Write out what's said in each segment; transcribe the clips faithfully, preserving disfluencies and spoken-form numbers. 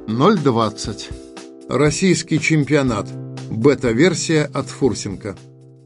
ноль двадцать. Российский чемпионат. Бета-версия от Фурсенко.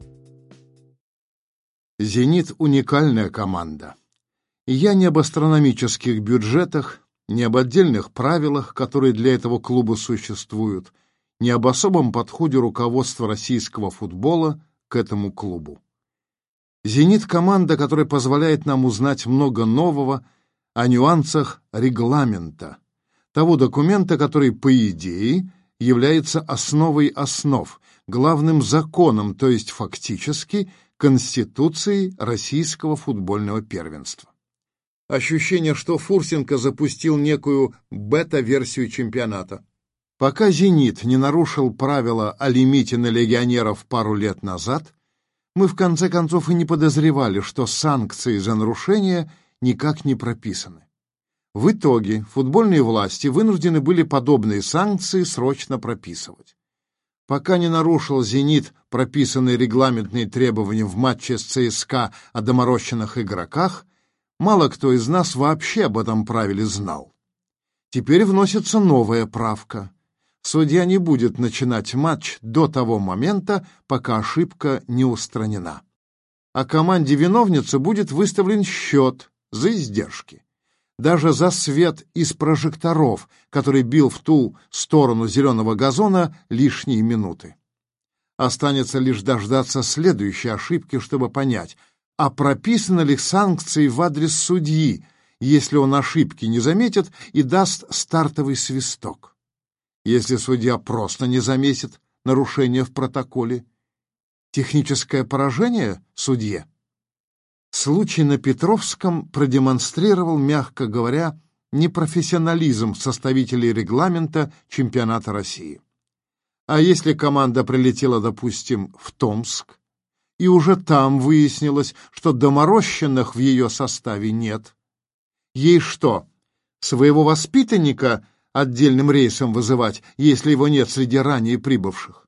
«Зенит» — уникальная команда. И я не об астрономических бюджетах, не об отдельных правилах, которые для этого клуба существуют, не об особом подходе руководства российского футбола к этому клубу. «Зенит» — команда, которая позволяет нам узнать много нового о нюансах регламента, того документа, который, по идее, является основой основ, главным законом, то есть фактически Конституцией российского футбольного первенства. Ощущение, что Фурсенко запустил некую бета-версию чемпионата. Пока «Зенит» не нарушил правила о лимите на легионеров пару лет назад, мы в конце концов и не подозревали, что санкции за нарушение никак не прописаны. В итоге футбольные власти вынуждены были подобные санкции срочно прописывать. Пока не нарушил «Зенит» прописанные регламентные требования в матче с ЦСКА о доморощенных игроках, мало кто из нас вообще об этом правиле знал. Теперь вносится новая правка. Судья не будет начинать матч до того момента, пока ошибка не устранена. А команде-виновнице будет выставлен счет за издержки. Даже за свет из прожекторов, который бил в ту сторону зеленого газона лишние минуты. Останется лишь дождаться следующей ошибки, чтобы понять, а прописаны ли санкции в адрес судьи, если он ошибки не заметит и даст стартовый свисток. Если судья просто не заметит нарушение в протоколе, техническое поражение судье. Случай на Петровском продемонстрировал, мягко говоря, непрофессионализм составителей регламента чемпионата России. А если команда прилетела, допустим, в Томск, и уже там выяснилось, что доморощенных в ее составе нет, ей что, своего воспитанника отдельным рейсом вызывать, если его нет среди ранее прибывших?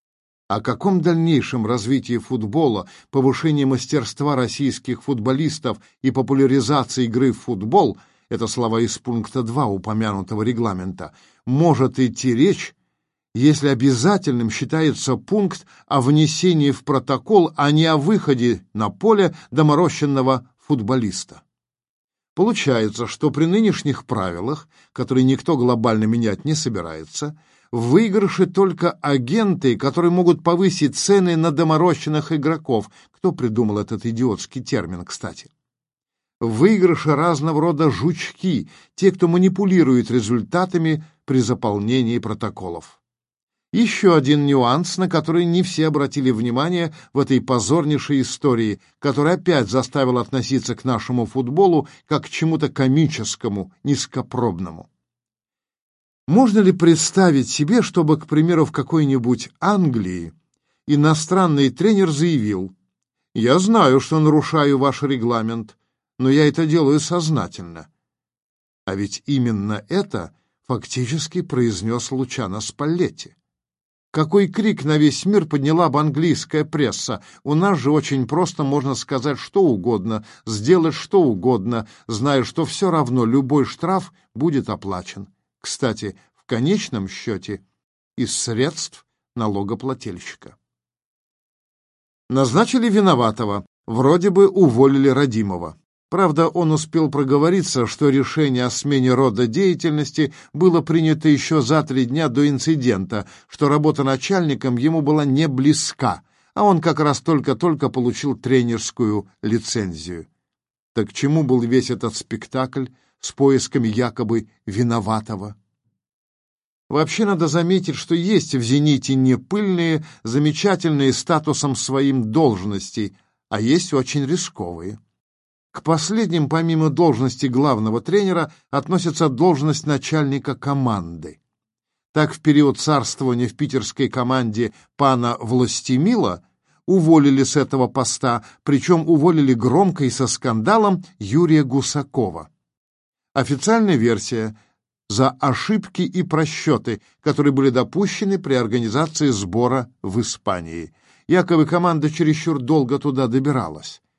О каком дальнейшем развитии футбола, повышении мастерства российских футболистов и популяризации игры в футбол, это слова из пункта два упомянутого регламента, может идти речь, если обязательным считается пункт о внесении в протокол, а не о выходе на поле доморощенного футболиста? Получается, что при нынешних правилах, которые никто глобально менять не собирается, в выигрыше только агенты, которые могут повысить цены на доморощенных игроков. Кто придумал этот идиотский термин, кстати? В выигрыше разного рода жучки, те, кто манипулирует результатами при заполнении протоколов. Еще один нюанс, на который не все обратили внимание в этой позорнейшей истории, которая опять заставила относиться к нашему футболу как к чему-то комическому, низкопробному. Можно ли представить себе, чтобы, к примеру, в какой-нибудь Англии иностранный тренер заявил: «Я знаю, что нарушаю ваш регламент, но я это делаю сознательно». А ведь именно это фактически произнес Лучано Спаллетти. Какой крик на весь мир подняла бы английская пресса! У нас же очень просто можно сказать что угодно, сделать что угодно, зная, что все равно любой штраф будет оплачен. Кстати, в конечном счете из средств налогоплательщика. Назначили виноватого, вроде бы уволили Радимова. Правда, он успел проговориться, что решение о смене рода деятельности было принято еще за три дня до инцидента, что работа начальником ему была не близка, а он как раз только-только получил тренерскую лицензию. Так к чему был весь этот спектакль с поисками якобы виноватого? Вообще надо заметить, что есть в «Зените» не пыльные, замечательные статусом своим должности, а есть очень рисковые. К последним, помимо должности главного тренера, относится должность начальника команды. Так, в период царствования в питерской команде пана Властемила уволили с этого поста, причем уволили громко и со скандалом Юрия Гусакова. Официальная версия — за ошибки и просчеты, которые были допущены при организации сбора в Испании. Якобы команда чересчур долго туда добиралась.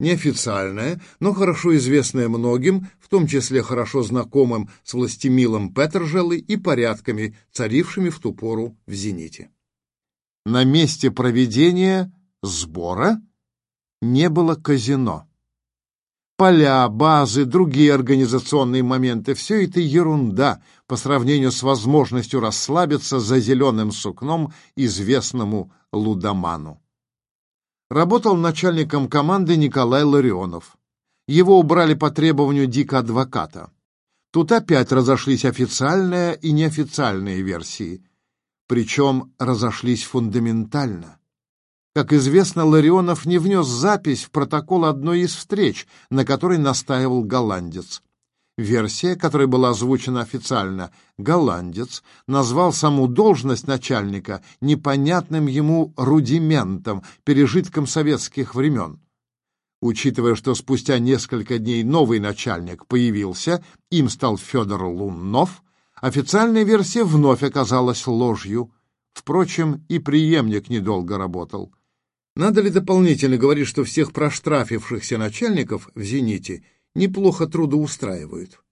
неофициальная, но хорошо известная многим, в том числе хорошо знакомым с властемилом Петержелой и порядками, царившими в ту пору в «Зените». На месте проведения сбора не было казино. Поля, базы, другие организационные моменты — все это ерунда по сравнению с возможностью расслабиться за зеленым сукном известному лудоману. Работал начальником команды Николай Ларионов. Его убрали по требованию дико-адвоката. Тут опять разошлись официальная и неофициальные версии. Причем разошлись фундаментально. Как известно, Ларионов не внес запись в протокол одной из встреч, на которой настаивал голландец. Версия, которая была озвучена официально, голландец назвал саму должность начальника непонятным ему рудиментом, пережитком советских времен. Учитывая, что спустя несколько дней новый начальник появился, им стал Федор Луннов, официальная версия вновь оказалась ложью. Впрочем, и преемник недолго работал. Надо ли дополнительно говорить, что всех проштрафившихся начальников в «Зените» неплохо трудоустраивают?